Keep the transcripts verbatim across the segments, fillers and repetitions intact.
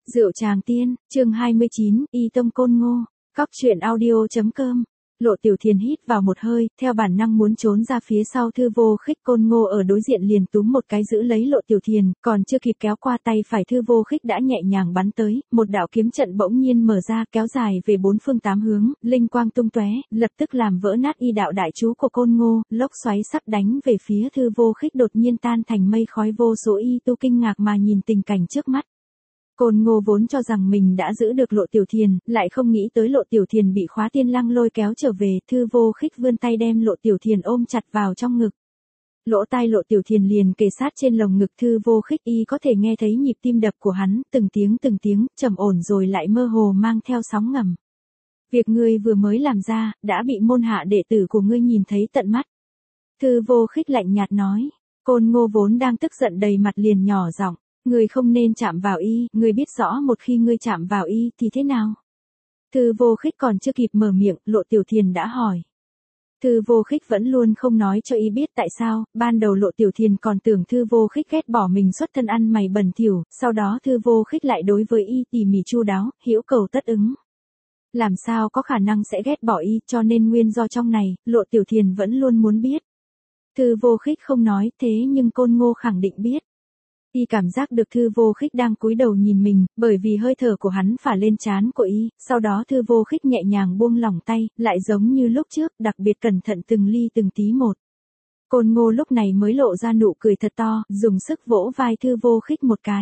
Rượu Tràng Tiên, chương hai mươi chín, Y Tông Côn Ngô, Cóc truyện audio.com. Lộ Tiểu Thiền hít vào một hơi, theo bản năng muốn trốn ra phía sau Thư Vô Khích. Côn Ngô ở đối diện liền túm một cái giữ lấy Lộ Tiểu Thiền, còn chưa kịp kéo qua tay phải Thư Vô Khích đã nhẹ nhàng bắn tới, một đạo kiếm trận bỗng nhiên mở ra kéo dài về bốn phương tám hướng, linh quang tung tóe, lập tức làm vỡ nát y đạo đại chú của Côn Ngô, lốc xoáy sắp đánh về phía Thư Vô Khích đột nhiên tan thành mây khói. Vô số y tu kinh ngạc mà nhìn tình cảnh trước mắt. Côn Ngô vốn cho rằng mình đã giữ được Lộ Tiểu Thiền, lại không nghĩ tới Lộ Tiểu Thiền bị Khóa Tiên Lăng lôi kéo trở về. Thư Vô Khích vươn tay đem Lộ Tiểu Thiền ôm chặt vào trong ngực. Lỗ tai Lộ Tiểu Thiền liền kề sát trên lồng ngực Thư Vô Khích, y có thể nghe thấy nhịp tim đập của hắn, từng tiếng từng tiếng, trầm ổn rồi lại mơ hồ mang theo sóng ngầm. Việc ngươi vừa mới làm ra, đã bị môn hạ đệ tử của ngươi nhìn thấy tận mắt. Thư Vô Khích lạnh nhạt nói. Côn Ngô vốn đang tức giận đầy mặt liền nhỏ giọng. Ngươi không nên chạm vào y, ngươi biết rõ một khi ngươi chạm vào y thì thế nào? Thư Vô Khích còn chưa kịp mở miệng, Lộ Tiểu Thiền đã hỏi. Thư Vô Khích vẫn luôn không nói cho y biết tại sao, ban đầu Lộ Tiểu Thiền còn tưởng Thư Vô Khích ghét bỏ mình xuất thân ăn mày bẩn thỉu, sau đó Thư Vô Khích lại đối với y tỉ mỉ chu đáo, hữu cầu tất ứng. Làm sao có khả năng sẽ ghét bỏ y, cho nên nguyên do trong này, Lộ Tiểu Thiền vẫn luôn muốn biết. Thư Vô Khích không nói, thế nhưng Côn Ngô khẳng định biết. Y cảm giác được Thư Vô Khích đang cúi đầu nhìn mình, bởi vì hơi thở của hắn phả lên trán của y, sau đó Thư Vô Khích nhẹ nhàng buông lỏng tay, lại giống như lúc trước, đặc biệt cẩn thận từng ly từng tí một. Côn Ngô lúc này mới lộ ra nụ cười thật to, dùng sức vỗ vai Thư Vô Khích một cái.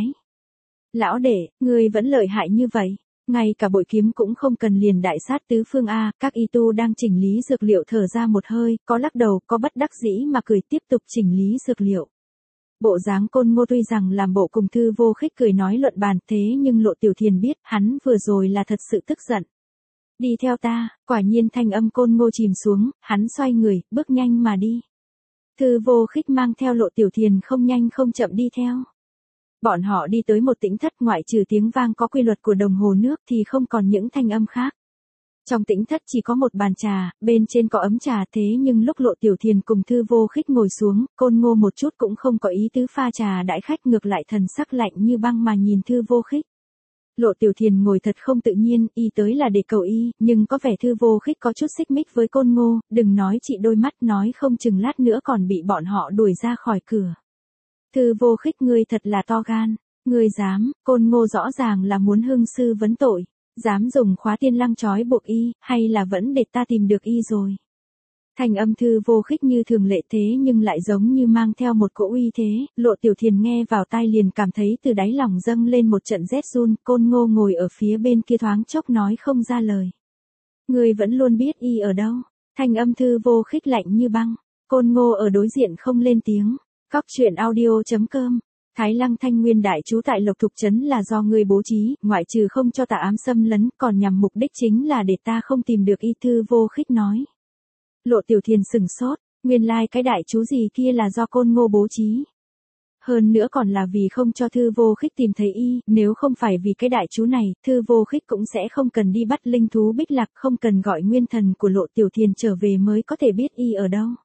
Lão đệ, ngươi vẫn lợi hại như vậy, ngay cả bội kiếm cũng không cần liền đại sát tứ phương a. Các y tu đang chỉnh lý dược liệu thở ra một hơi, có lắc đầu, có bất đắc dĩ mà cười tiếp tục chỉnh lý dược liệu. Bộ dáng Côn Ngô tuy rằng làm bộ cùng Thư Vô Khích cười nói luận bàn, thế nhưng Lộ Tiểu Thiền biết, hắn vừa rồi là thật sự tức giận. Đi theo ta, quả nhiên thanh âm Côn Ngô chìm xuống, hắn xoay người, bước nhanh mà đi. Thư Vô Khích mang theo Lộ Tiểu Thiền không nhanh không chậm đi theo. Bọn họ đi tới một tĩnh thất, ngoại trừ tiếng vang có quy luật của đồng hồ nước thì không còn những thanh âm khác. Trong tĩnh thất chỉ có một bàn trà, bên trên có ấm trà, thế nhưng lúc Lộ Tiểu Thiền cùng Thư Vô Khích ngồi xuống, Côn Ngô một chút cũng không có ý tứ pha trà đãi khách, ngược lại thần sắc lạnh như băng mà nhìn Thư Vô Khích. Lộ Tiểu Thiền ngồi thật không tự nhiên, y tới là để cầu y, nhưng có vẻ Thư Vô Khích có chút xích mích với Côn Ngô, đừng nói chị đôi mắt, nói không chừng lát nữa còn bị bọn họ đuổi ra khỏi cửa. Thư Vô Khích, ngươi thật là to gan, ngươi dám, Côn Ngô rõ ràng là muốn hưng sư vấn tội. Dám dùng Khóa Tiên Lăng trói buộc y, hay là vẫn để ta tìm được y rồi? Thành âm Thư Vô Khích như thường lệ thế nhưng lại giống như mang theo một cỗ uy thế, Lộ Tiểu Thiền nghe vào tai liền cảm thấy từ đáy lòng dâng lên một trận rét run. Côn Ngô ngồi ở phía bên kia thoáng chốc nói không ra lời. Người vẫn luôn biết y ở đâu? Thành âm Thư Vô Khích lạnh như băng. Côn Ngô ở đối diện không lên tiếng. Cóc truyện audio.com. Thái Lăng Thanh Nguyên đại trú tại Lộc Thục Trấn là do ngươi bố trí, ngoại trừ không cho tà ám xâm lấn, còn nhằm mục đích chính là để ta không tìm được y. Thư Vô Khích nói. Lộ Tiểu Thiền sừng sốt, nguyên lai like cái đại trú gì kia là do Côn Ngô bố trí. Hơn nữa còn là vì không cho Thư Vô Khích tìm thấy y, nếu không phải vì cái đại trú này, Thư Vô Khích cũng sẽ không cần đi bắt linh thú Bích Lạc, không cần gọi nguyên thần của Lộ Tiểu Thiền trở về mới có thể biết y ở đâu.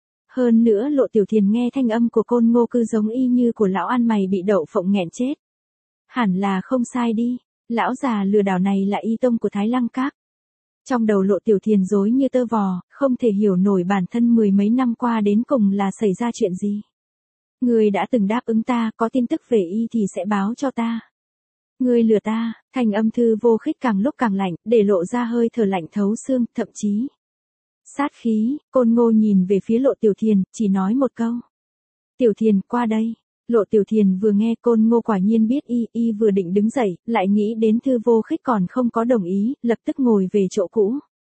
Hơn nữa Lộ Tiểu Thiền nghe thanh âm của Côn Ngô cứ giống y như của lão ăn mày bị đậu phộng nghẹn chết. Hẳn là không sai đi, lão già lừa đảo này là y tông của Thái Lăng Các. Trong đầu Lộ Tiểu Thiền rối như tơ vò, không thể hiểu nổi bản thân mười mấy năm qua đến cùng là xảy ra chuyện gì. Ngươi đã từng đáp ứng ta, có tin tức về y thì sẽ báo cho ta. Ngươi lừa ta, thành âm Thư Vô Khích càng lúc càng lạnh, để lộ ra hơi thở lạnh thấu xương, thậm chí sát khí. Côn Ngô nhìn về phía Lộ Tiểu Thiền, chỉ nói một câu. Tiểu Thiền, qua đây. Lộ Tiểu Thiền vừa nghe Côn Ngô quả nhiên biết y, y vừa định đứng dậy, lại nghĩ đến Thư Vô Khích còn không có đồng ý, lập tức ngồi về chỗ cũ.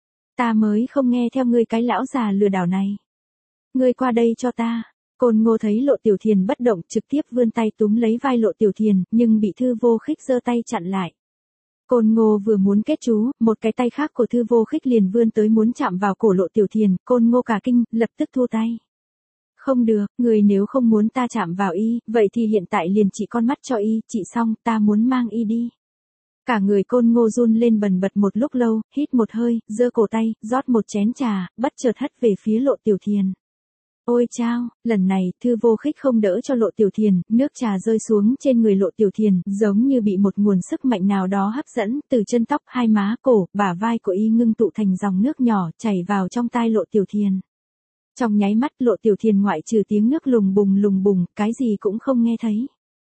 Ta mới không nghe theo ngươi cái lão già lừa đảo này. Ngươi qua đây cho ta. Côn Ngô thấy Lộ Tiểu Thiền bất động, trực tiếp vươn tay túm lấy vai Lộ Tiểu Thiền, nhưng bị Thư Vô Khích giơ tay chặn lại. Côn Ngô vừa muốn kết chú, một cái tay khác của Thư Vô Khích liền vươn tới muốn chạm vào cổ Lộ Tiểu Thiền. Côn Ngô cả kinh, lập tức thu tay. Không được, người nếu không muốn ta chạm vào y, vậy thì hiện tại liền chỉ con mắt cho y, chỉ xong, ta muốn mang y đi. Cả người Côn Ngô run lên bần bật một lúc lâu, hít một hơi, giơ cổ tay, rót một chén trà, bất chợt hất về phía Lộ Tiểu Thiền. Ôi chao, lần này Thư Vô Khích không đỡ cho Lộ Tiểu Thiền, nước trà rơi xuống trên người Lộ Tiểu Thiền, giống như bị một nguồn sức mạnh nào đó hấp dẫn, từ chân tóc, hai má, cổ, bả vai của y ngưng tụ thành dòng nước nhỏ, chảy vào trong tai Lộ Tiểu Thiền. Trong nháy mắt Lộ Tiểu Thiền ngoại trừ tiếng nước lùng bùng lùng bùng, cái gì cũng không nghe thấy.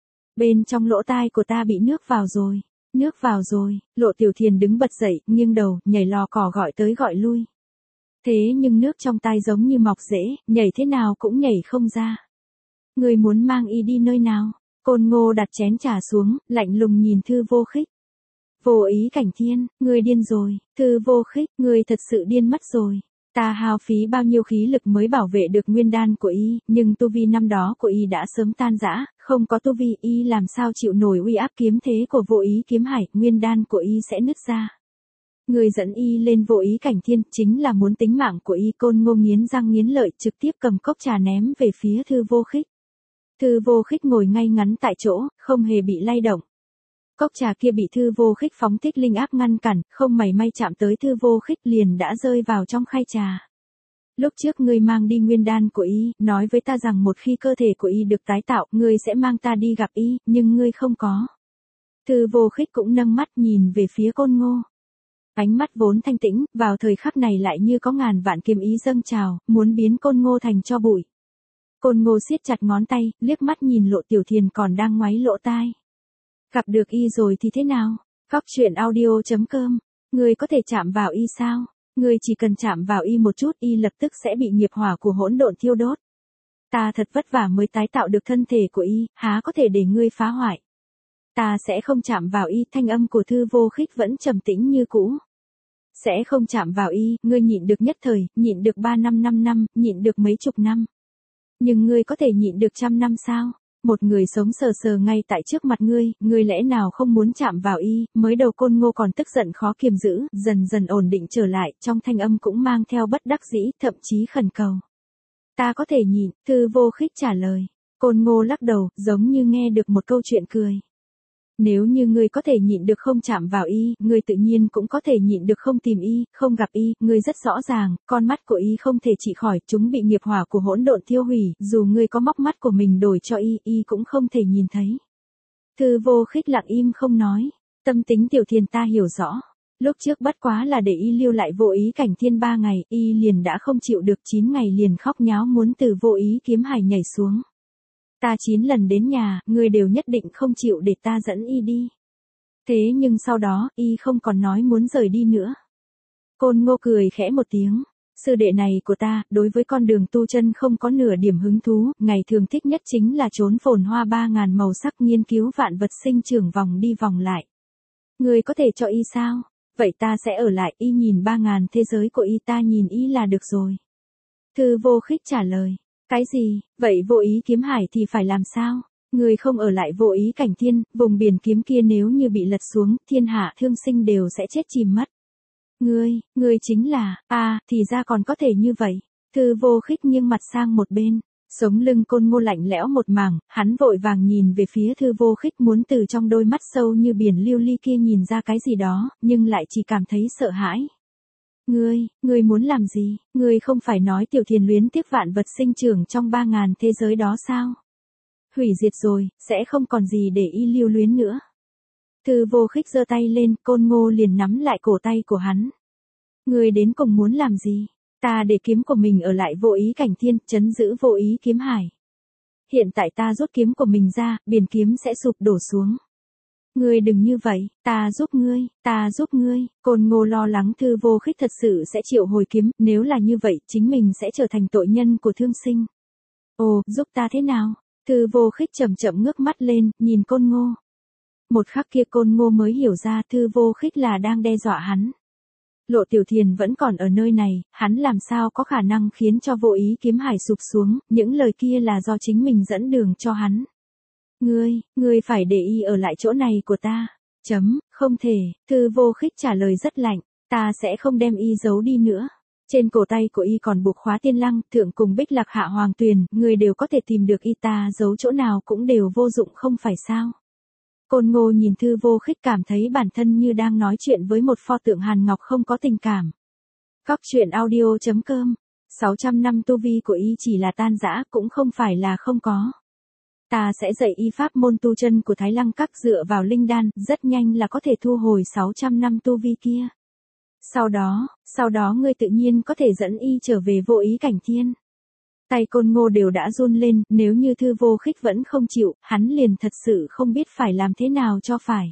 Bên trong lỗ tai của ta bị nước vào rồi, nước vào rồi, Lộ Tiểu Thiền đứng bật dậy, nghiêng đầu, nhảy lò cò gọi tới gọi lui. Thế nhưng nước trong tai giống như mọc rễ, nhảy thế nào cũng nhảy không ra. Người muốn mang y đi nơi nào? Côn Ngô đặt chén trà xuống, lạnh lùng nhìn Thư Vô Khích. Vô Ý Cảnh Thiên, ngươi điên rồi, Thư Vô Khích, ngươi thật sự điên mất rồi. Ta hao phí bao nhiêu khí lực mới bảo vệ được nguyên đan của y, nhưng tu vi năm đó của y đã sớm tan rã, không có tu vi y làm sao chịu nổi uy áp kiếm thế của Vô Ý kiếm hải, nguyên đan của y sẽ nứt ra. Người dẫn y lên Vô Ý Cảnh Thiên chính là muốn tính mạng của y. Côn Ngô nghiến răng nghiến lợi trực tiếp cầm cốc trà ném về phía Thư Vô Khích. Thư Vô Khích ngồi ngay ngắn tại chỗ, không hề bị lay động. Cốc trà kia bị Thư Vô Khích phóng thích linh áp ngăn cản, không mảy may chạm tới Thư Vô Khích liền đã rơi vào trong khay trà. Lúc trước ngươi mang đi nguyên đan của y, nói với ta rằng một khi cơ thể của y được tái tạo, ngươi sẽ mang ta đi gặp y, nhưng ngươi không có. Thư Vô Khích cũng nâng mắt nhìn về phía Côn Ngô. Ánh mắt vốn thanh tĩnh, vào thời khắc này lại như có ngàn vạn kiếm ý dâng trào, muốn biến Côn Ngô thành tro bụi. Côn Ngô siết chặt ngón tay, liếc mắt nhìn Lộ Tiểu Thiền còn đang ngoáy lỗ tai. Gặp được y rồi thì thế nào? Góc truyện audio chấm com. Người có thể chạm vào y sao? Người chỉ cần chạm vào y một chút y lập tức sẽ bị nghiệp hỏa của hỗn độn thiêu đốt. Ta thật vất vả mới tái tạo được thân thể của y, há có thể để ngươi phá hoại. Ta sẽ không chạm vào y, thanh âm của Thư Vô Khích vẫn trầm tĩnh như cũ. Sẽ không chạm vào y, ngươi nhịn được nhất thời, nhịn được ba năm năm năm, nhịn được mấy chục năm. Nhưng ngươi có thể nhịn được trăm năm sao? Một người sống sờ sờ ngay tại trước mặt ngươi, ngươi lẽ nào không muốn chạm vào y? Mới đầu Côn Ngô còn tức giận khó kiềm giữ, dần dần ổn định trở lại, trong thanh âm cũng mang theo bất đắc dĩ, thậm chí khẩn cầu. Ta có thể nhịn, Thư Vô Khích trả lời. Côn Ngô lắc đầu, giống như nghe được một câu chuyện cười. Nếu như ngươi có thể nhịn được không chạm vào y, ngươi tự nhiên cũng có thể nhịn được không tìm y, không gặp y, ngươi rất rõ ràng, con mắt của y không thể trị khỏi, chúng bị nghiệp hỏa của hỗn độn thiêu hủy, dù ngươi có móc mắt của mình đổi cho y, y cũng không thể nhìn thấy. Thư Vô Khích lặng im không nói, tâm tính Tiểu Thiền ta hiểu rõ. Lúc trước bất quá là để y lưu lại Vô Ý Cảnh Thiên ba ngày, y liền đã không chịu được, chín ngày liền khóc nháo muốn từ Vô Ý kiếm hải nhảy xuống. Ta chín lần đến nhà, ngươi đều nhất định không chịu để ta dẫn y đi. Thế nhưng sau đó, y không còn nói muốn rời đi nữa. Côn Ngô cười khẽ một tiếng. Sư đệ này của ta, đối với con đường tu chân không có nửa điểm hứng thú, ngày thường thích nhất chính là trốn phồn hoa ba ngàn màu sắc nghiên cứu vạn vật sinh trưởng vòng đi vòng lại. Ngươi có thể cho y sao? Vậy ta sẽ ở lại, y nhìn ba ngàn thế giới của y, ta nhìn y là được rồi. Thư Vô Khích trả lời. Cái gì, vậy Vô Ý kiếm hải thì phải làm sao? Người không ở lại Vô Ý Cảnh Thiên, vùng biển kiếm kia nếu như bị lật xuống, thiên hạ thương sinh đều sẽ chết chìm mất. Ngươi, ngươi chính là, à, thì ra còn có thể như vậy. Thư Vô Khích nghiêng mặt sang một bên, sống lưng Côn Ngô lạnh lẽo một mảng, hắn vội vàng nhìn về phía Thư Vô Khích muốn từ trong đôi mắt sâu như biển lưu ly kia nhìn ra cái gì đó, nhưng lại chỉ cảm thấy sợ hãi. Ngươi, ngươi muốn làm gì? Ngươi không phải nói Tiểu Thiền luyến tiếc vạn vật sinh trưởng trong ba ngàn thế giới đó sao? Hủy diệt rồi, sẽ không còn gì để y lưu luyến nữa. Thư Vô Khích giơ tay lên, Côn Ngô liền nắm lại cổ tay của hắn. Ngươi đến cùng muốn làm gì? Ta để kiếm của mình ở lại Vô Ý Cảnh Thiên, trấn giữ Vô Ý kiếm hải. Hiện tại ta rút kiếm của mình ra, biển kiếm sẽ sụp đổ xuống. Ngươi đừng như vậy, ta giúp ngươi, ta giúp ngươi. Côn Ngô lo lắng Thư Vô Khích thật sự sẽ triệu hồi kiếm, nếu là như vậy, chính mình sẽ trở thành tội nhân của thương sinh. Ồ, giúp ta thế nào? Thư Vô Khích chậm chậm ngước mắt lên, nhìn Côn Ngô. Một khắc kia Côn Ngô mới hiểu ra Thư Vô Khích là đang đe dọa hắn. Lộ Tiểu Thiền vẫn còn ở nơi này, hắn làm sao có khả năng khiến cho Vô Ý kiếm hải sụp xuống, những lời kia là do chính mình dẫn đường cho hắn. Ngươi, ngươi phải để y ở lại chỗ này của ta. Chấm, không thể, Thư Vô Khích trả lời rất lạnh, ta sẽ không đem y giấu đi nữa. Trên cổ tay của y còn buộc khóa tiên lăng, thượng cùng bích lạc hạ hoàng tuyền, người đều có thể tìm được y, ta giấu chỗ nào cũng đều vô dụng không phải sao. Côn Ngô nhìn Thư Vô Khích cảm thấy bản thân như đang nói chuyện với một pho tượng hàn ngọc không có tình cảm. Góc truyện audio chấm com sáu trăm năm tu vi của y chỉ là tan rã, cũng không phải là không có. Ta sẽ dạy y pháp môn tu chân của Thái Lăng Các dựa vào linh đan, rất nhanh là có thể thu hồi sáu trăm năm tu vi kia. Sau đó, sau đó ngươi tự nhiên có thể dẫn y trở về vô ý cảnh thiên. Tay Côn Ngô đều đã run lên, nếu như Thư Vô Khích vẫn không chịu, hắn liền thật sự không biết phải làm thế nào cho phải.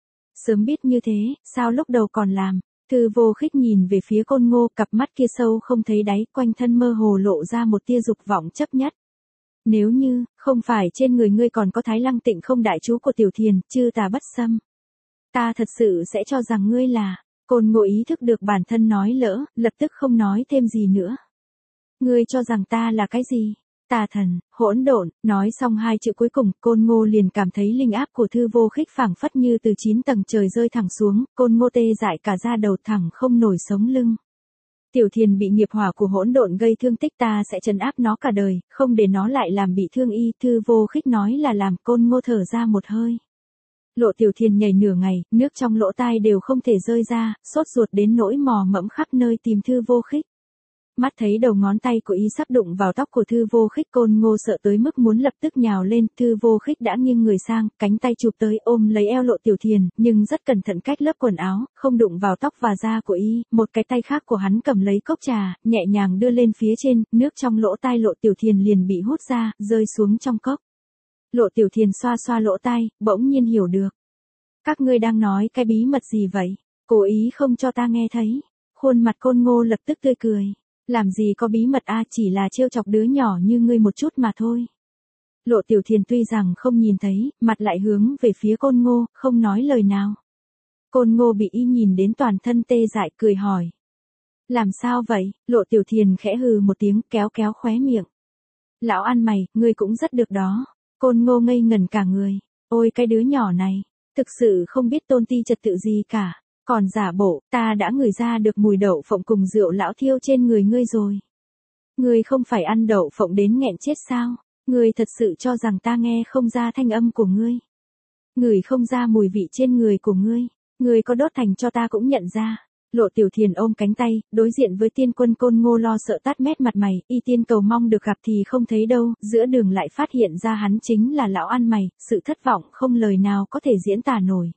Sớm biết như thế, sao lúc đầu còn làm? Thư Vô Khích nhìn về phía Côn Ngô, cặp mắt kia sâu không thấy đáy, quanh thân mơ hồ lộ ra một tia dục vọng chấp nhất. Nếu như, không phải trên người ngươi còn có Thái Lăng Tịnh Không đại chú của Tiểu Thiền, chư tà bất xâm. Ta thật sự sẽ cho rằng ngươi là, Côn Ngô ý thức được bản thân nói lỡ, lập tức không nói thêm gì nữa. Ngươi cho rằng ta là cái gì? Tà thần, hỗn độn. Nói xong hai chữ cuối cùng, Côn Ngô liền cảm thấy linh áp của Thư Vô Khích phảng phất như từ chín tầng trời rơi thẳng xuống, Côn Ngô tê dại cả da đầu thẳng không nổi sống lưng. Tiểu Thiền bị nghiệp hỏa của hỗn độn gây thương tích, ta sẽ trấn áp nó cả đời, không để nó lại làm bị thương y. Thư Vô Khích nói là làm. Côn Ngô thở ra một hơi. Lộ Tiểu Thiền nhảy nửa ngày, nước trong lỗ tai đều không thể rơi ra, sốt ruột đến nỗi mò mẫm khắp nơi tìm Thư Vô Khích. Mắt thấy đầu ngón tay của y sắp đụng vào tóc của Thư Vô Khích, Côn Ngô sợ tới mức muốn lập tức nhào lên. Thư Vô Khích đã nghiêng người sang, cánh tay chụp tới ôm lấy eo Lộ Tiểu Thiền, nhưng rất cẩn thận cách lớp quần áo, không đụng vào tóc và da của y. Một cái tay khác của hắn cầm lấy cốc trà, nhẹ nhàng đưa lên phía trên, nước trong lỗ tai Lộ Tiểu Thiền liền bị hút ra, rơi xuống trong cốc. Lộ Tiểu Thiền xoa xoa lỗ tai, bỗng nhiên hiểu được. Các ngươi đang nói cái bí mật gì vậy? Cố ý không cho ta nghe thấy. Khuôn mặt Côn Ngô lập tức tươi cười. Làm gì có bí mật a, chỉ là trêu chọc đứa nhỏ như ngươi một chút mà thôi. Lộ Tiểu Thiền tuy rằng không nhìn thấy, mặt lại hướng về phía Côn Ngô, không nói lời nào. Côn Ngô bị y nhìn đến toàn thân tê dại, cười hỏi. Làm sao vậy? Lộ Tiểu Thiền khẽ hừ một tiếng, kéo kéo khóe miệng. Lão ăn mày, ngươi cũng rất được đó. Côn Ngô ngây ngẩn cả người. Ôi cái đứa nhỏ này, thực sự không biết tôn ti trật tự gì cả. Còn giả bộ, ta đã ngửi ra được mùi đậu phộng cùng rượu lão thiêu trên người ngươi rồi. Ngươi không phải ăn đậu phộng đến nghẹn chết sao? Ngươi thật sự cho rằng ta nghe không ra thanh âm của ngươi. Ngửi không ra mùi vị trên người của ngươi. Ngươi có đốt thành cho ta cũng nhận ra. Lộ Tiểu Thiền ôm cánh tay, đối diện với tiên quân Côn Ngô lo sợ tát mét mặt mày, y tiên cầu mong được gặp thì không thấy đâu, giữa đường lại phát hiện ra hắn chính là lão ăn mày, sự thất vọng không lời nào có thể diễn tả nổi.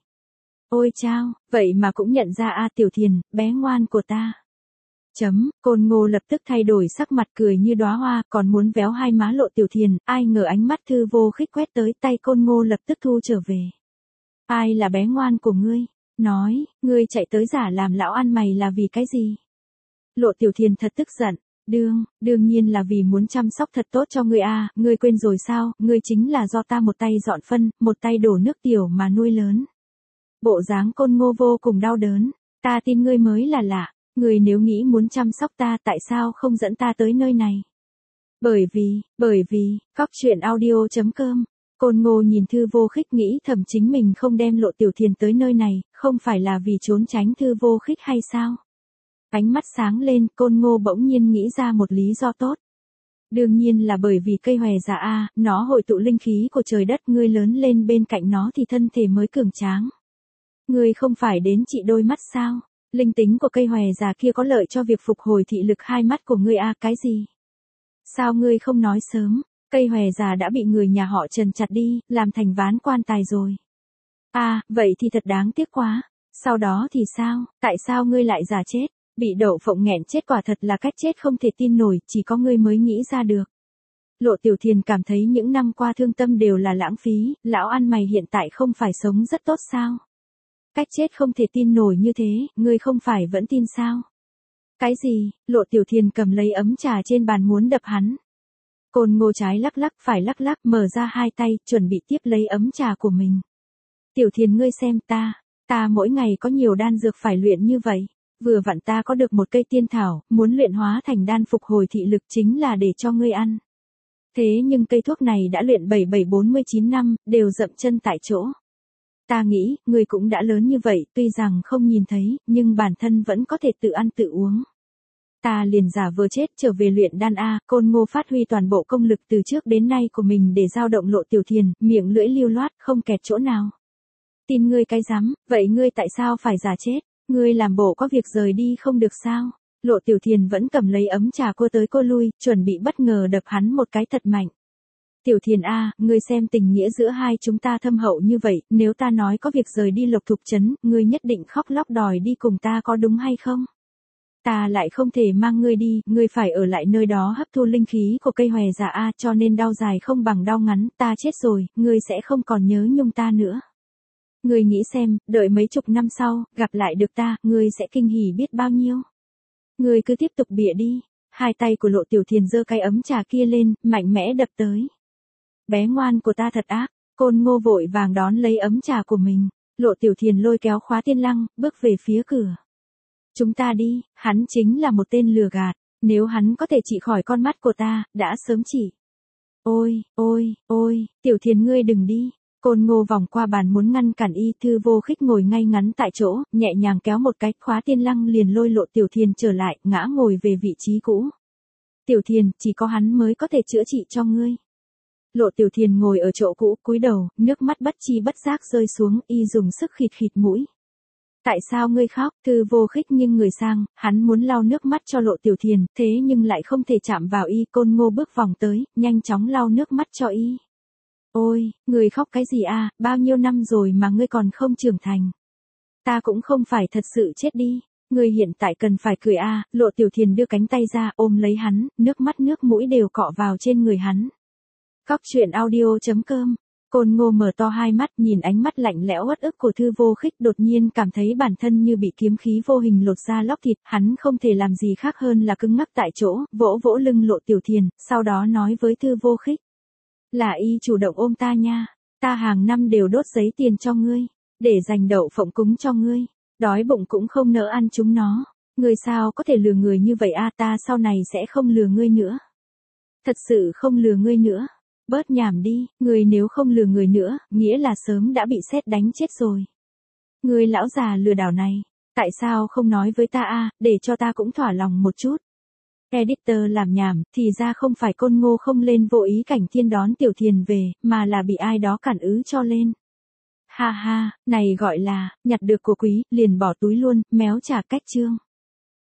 Ôi chao, vậy mà cũng nhận ra a Tiểu Thiền, bé ngoan của ta. Chấm, Côn Ngô lập tức thay đổi sắc mặt cười như đóa hoa, còn muốn véo hai má Lộ Tiểu Thiền, ai ngờ ánh mắt Thư Vô Khích quét tới, tay Côn Ngô lập tức thu trở về. Ai là bé ngoan của ngươi? Nói, ngươi chạy tới giả làm lão ăn mày là vì cái gì? Lộ Tiểu Thiền thật tức giận. Đương, đương nhiên là vì muốn chăm sóc thật tốt cho ngươi a, ngươi quên rồi sao, ngươi chính là do ta một tay dọn phân, một tay đổ nước tiểu mà nuôi lớn. Bộ dáng Côn Ngô vô cùng đau đớn. Ta tin ngươi mới là lạ. Ngươi nếu nghĩ muốn chăm sóc ta, tại sao không dẫn ta tới nơi này? Bởi vì, bởi vì, cóc truyện audio chấm com. Côn Ngô nhìn Thư Vô Khích nghĩ thầm chính mình không đem Lộ Tiểu Thiền tới nơi này, không phải là vì trốn tránh Thư Vô Khích hay sao? Ánh mắt sáng lên, Côn Ngô bỗng nhiên nghĩ ra một lý do tốt. Đương nhiên là bởi vì cây hòe già a, nó hội tụ linh khí của trời đất, ngươi lớn lên bên cạnh nó thì thân thể mới cường tráng. Ngươi không phải đến trị đôi mắt sao? Linh tính của cây hòe già kia có lợi cho việc phục hồi thị lực hai mắt của ngươi a, cái gì? Sao ngươi không nói sớm? Cây hòe già đã bị người nhà họ Trần chặt đi, làm thành ván quan tài rồi. À, vậy thì thật đáng tiếc quá. Sau đó thì sao? Tại sao ngươi lại giả chết? Bị đậu phộng nghẹn chết quả thật là cách chết không thể tin nổi, chỉ có ngươi mới nghĩ ra được. Lộ Tiểu Thiền cảm thấy những năm qua thương tâm đều là lãng phí, lão ăn mày hiện tại không phải sống rất tốt sao? Cách chết không thể tin nổi như thế, ngươi không phải vẫn tin sao? Cái gì? Lộ Tiểu Thiền cầm lấy ấm trà trên bàn muốn đập hắn. Côn Ngô trái lắc lắc phải lắc lắc, mở ra hai tay, chuẩn bị tiếp lấy ấm trà của mình. Tiểu Thiền ngươi xem ta, ta mỗi ngày có nhiều đan dược phải luyện như vậy. Vừa vặn ta có được một cây tiên thảo, muốn luyện hóa thành đan phục hồi thị lực chính là để cho ngươi ăn. Thế nhưng cây thuốc này đã luyện bảy bảy bốn mươi chín năm, đều dậm chân tại chỗ. Ta nghĩ, ngươi cũng đã lớn như vậy, tuy rằng không nhìn thấy, nhưng bản thân vẫn có thể tự ăn tự uống. Ta liền giả vờ chết trở về luyện đan a, Côn Ngô phát huy toàn bộ công lực từ trước đến nay của mình để giao động Lộ Tiểu Thiền, miệng lưỡi lưu loát, không kẹt chỗ nào. Tin ngươi cái rắm, vậy ngươi tại sao phải giả chết? Ngươi làm bộ có việc rời đi không được sao? Lộ Tiểu Thiền vẫn cầm lấy ấm trà cô tới cô lui, chuẩn bị bất ngờ đập hắn một cái thật mạnh. Tiểu Thiền a, ngươi xem tình nghĩa giữa hai chúng ta thâm hậu như vậy, nếu ta nói có việc rời đi Lộc Thục Trấn, ngươi nhất định khóc lóc đòi đi cùng ta có đúng hay không? Ta lại không thể mang ngươi đi, ngươi phải ở lại nơi đó hấp thu linh khí của cây hòe già a, cho nên đau dài không bằng đau ngắn, ta chết rồi, ngươi sẽ không còn nhớ nhung ta nữa. Ngươi nghĩ xem, đợi mấy chục năm sau, gặp lại được ta, ngươi sẽ kinh hỉ biết bao nhiêu. Ngươi cứ tiếp tục bịa đi. Hai tay của Lộ Tiểu Thiền giơ cái ấm trà kia lên, mạnh mẽ đập tới. Bé ngoan của ta thật ác, Côn Ngô vội vàng đón lấy ấm trà của mình. Lộ Tiểu Thiền lôi kéo khóa tiên lăng, bước về phía cửa. Chúng ta đi, hắn chính là một tên lừa gạt, nếu hắn có thể trị khỏi con mắt của ta, đã sớm trị. Ôi, ôi, ôi, Tiểu Thiền ngươi đừng đi. Côn Ngô vòng qua bàn muốn ngăn cản y, Thư Vô Khích ngồi ngay ngắn tại chỗ, nhẹ nhàng kéo một cái, khóa tiên lăng liền lôi Lộ Tiểu Thiền trở lại, ngã ngồi về vị trí cũ. Tiểu Thiền, chỉ có hắn mới có thể chữa trị cho ngươi. Lộ Tiểu Thiền ngồi ở chỗ cũ, cúi đầu, nước mắt bất chi bất giác rơi xuống, y dùng sức khịt khịt mũi. Tại sao ngươi khóc? Thư Vô Khích nghiêng người sang, hắn muốn lau nước mắt cho Lộ Tiểu Thiền, thế nhưng lại không thể chạm vào y. Côn Ngô bước vòng tới, nhanh chóng lau nước mắt cho y. Ôi, ngươi khóc cái gì a? Bao nhiêu năm rồi mà ngươi còn không trưởng thành. Ta cũng không phải thật sự chết đi. Ngươi hiện tại cần phải cười a. Lộ Tiểu Thiền đưa cánh tay ra, ôm lấy hắn, nước mắt nước mũi đều cọ vào trên người hắn. Cóc truyện audio chấm com. Côn Ngô mở to hai mắt, nhìn ánh mắt lạnh lẽo uất ức của Thư Vô Khích, đột nhiên cảm thấy bản thân như bị kiếm khí vô hình lột da lóc thịt, hắn không thể làm gì khác hơn là cứng ngắc tại chỗ, vỗ vỗ lưng Lộ Tiểu Thiền, sau đó nói với Thư Vô Khích. Là y chủ động ôm ta nha, ta hàng năm đều đốt giấy tiền cho ngươi, để dành đậu phộng cúng cho ngươi, đói bụng cũng không nỡ ăn chúng nó, ngươi sao có thể lừa người như vậy a? Ta sau này sẽ không lừa ngươi nữa. Thật sự không lừa ngươi nữa. Bớt nhảm đi, người nếu không lừa người nữa, nghĩa là sớm đã bị sét đánh chết rồi. Người lão già lừa đảo này, tại sao không nói với ta a, để cho ta cũng thỏa lòng một chút. Editor làm nhảm, thì ra không phải Côn Ngô không lên vô ý cảnh thiên đón Tiểu Thiền về, mà là bị ai đó cản ứ cho lên. Ha ha, này gọi là, nhặt được của quý, liền bỏ túi luôn, méo trả cách chương.